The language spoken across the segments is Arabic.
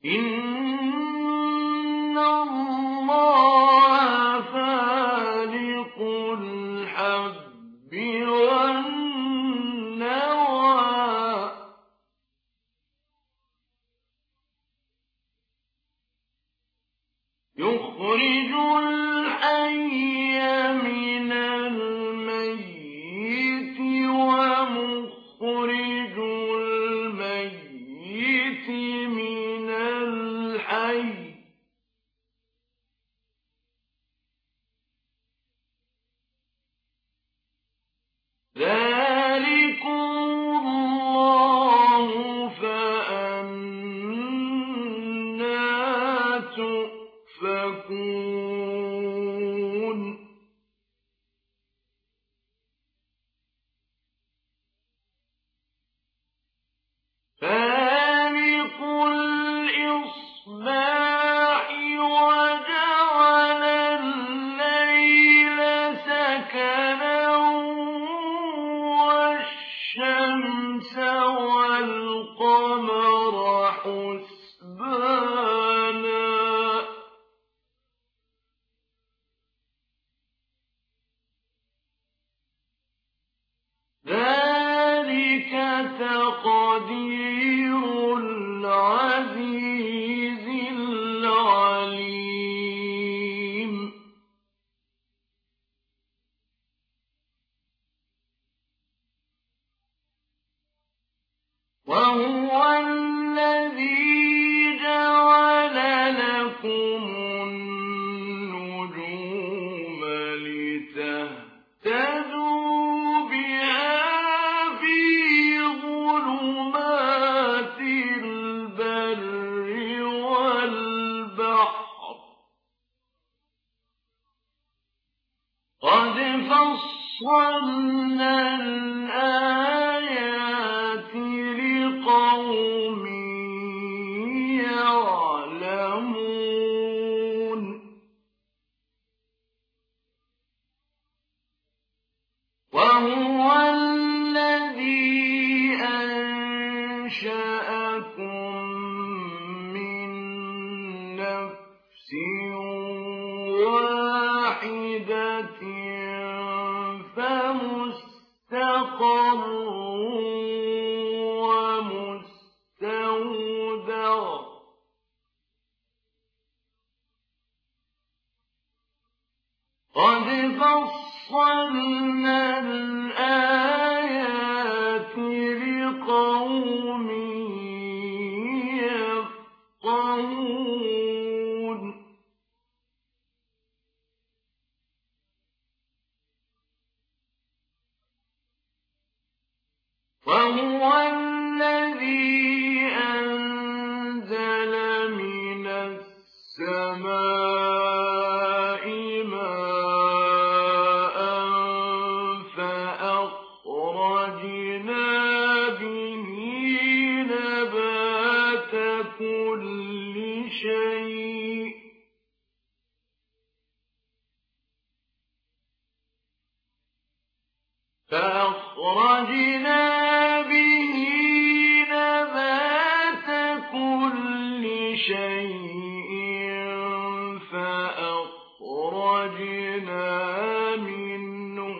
إِنَّ اللَّهَ فَالِقُ الْحَبِّ وَالنَّوَىٰ يُخْرِجُ الْحَيَّ مِنَ الْمَيِّتِ وَمُخْرِجُ الْمَيِّتِ مِنَ الْحَيِّ ۚ ذَٰلِكُمُ اللَّهُ فَأَنَّىٰ تُؤْفَكُونَ فَالِقُ الْإِصْبَاحِ وَجَعَلَ اللَّيْلَ سَكَنًا وَالشَّمْسَ وَالْقَمَرَ حُسْبَانًا ۚ ذَٰلِكَ تَقْدِيرُ الْعَزِيزِ الْعَلِيمِ وَهُوَ الَّذِي جَعَلَ لَكُمُ النُّجُومَ لِتَهْتَدُوا بِهَا فِي ظُلُمَاتِ الْبَرِّ وَالْبَحْرِ ۗ قَدْ فَصَّلْنَا الْآيَاتِ لِقَوْمٍ يَعْلَمُونَ وَهُوَ الَّذِي أَنشَأَكُم مِّن نَّفْسٍ وَاحِدَةٍ فَمُسْتَقَرٌّ وَمُسْتَوْدَعٌ ۗ قَدْ فَصَّلْنَا الْآيَاتِ لِقَوْمٍ يَفْقَهُونَ وَهُوَ الَّذِي أَنزَلَ مِنَ السَّمَاءِ مَاءً فَأَخْرَجْنَا بِهِ نَبَاتَ كُلِّ شَيْءٍ فَأَخْرَجْنَا مِنْهُ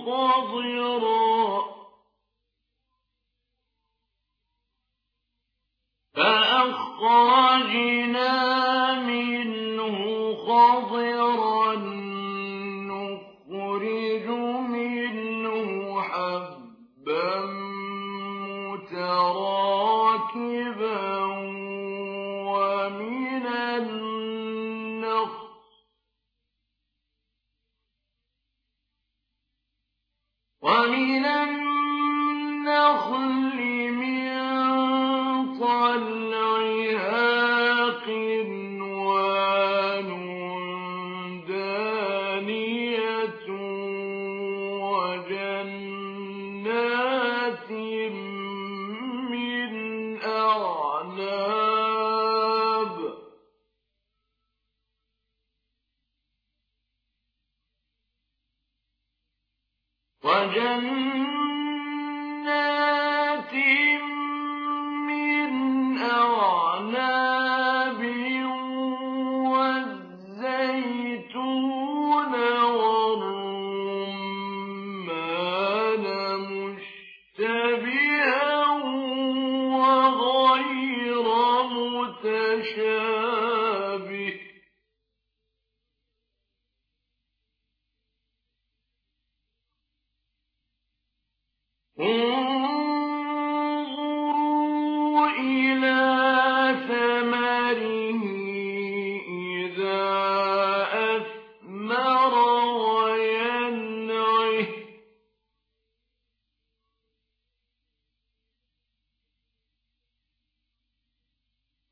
خَضِرًا نُّخْرِجُ مِنْهُ حَبًّا مُّتَرَاكِبًا وَمِنَ النَّخْلِ مِن طَلْعِهَا قِنْوَانٌ دَانِيَةٌ وَجَنَّاتٍ مِّنْ أَعْنَابٍ وَجَنَّاتٍ مِّنْ أَعْنَابٍ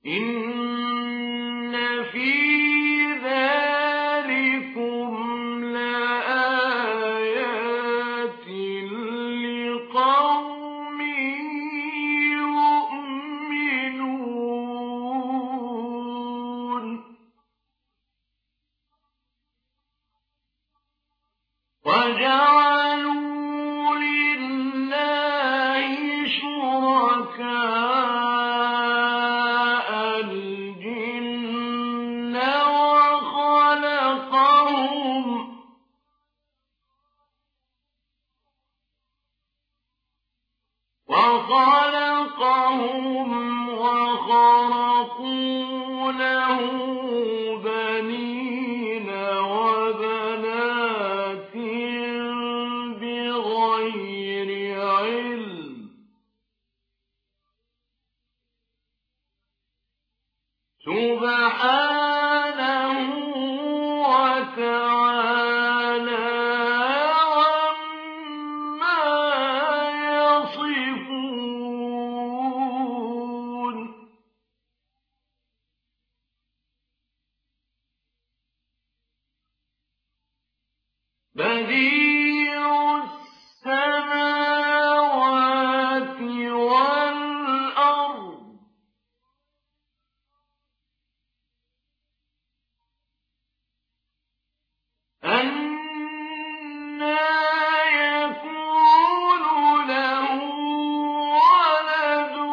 إن في ذلكم لآيات لقوم يؤمنون وجعلوا لله شركاء الجن وخلقهم وخرقوا له بنين وبنات بغير علم سبحانه وتعالى عما يصفون بديع السماوات والأرض أنى يكون له ولد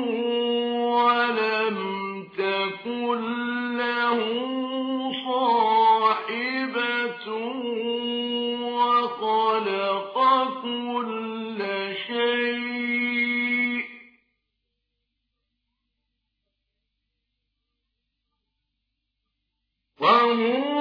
ولم تكن له صاحبة وخلق كل شيء وهو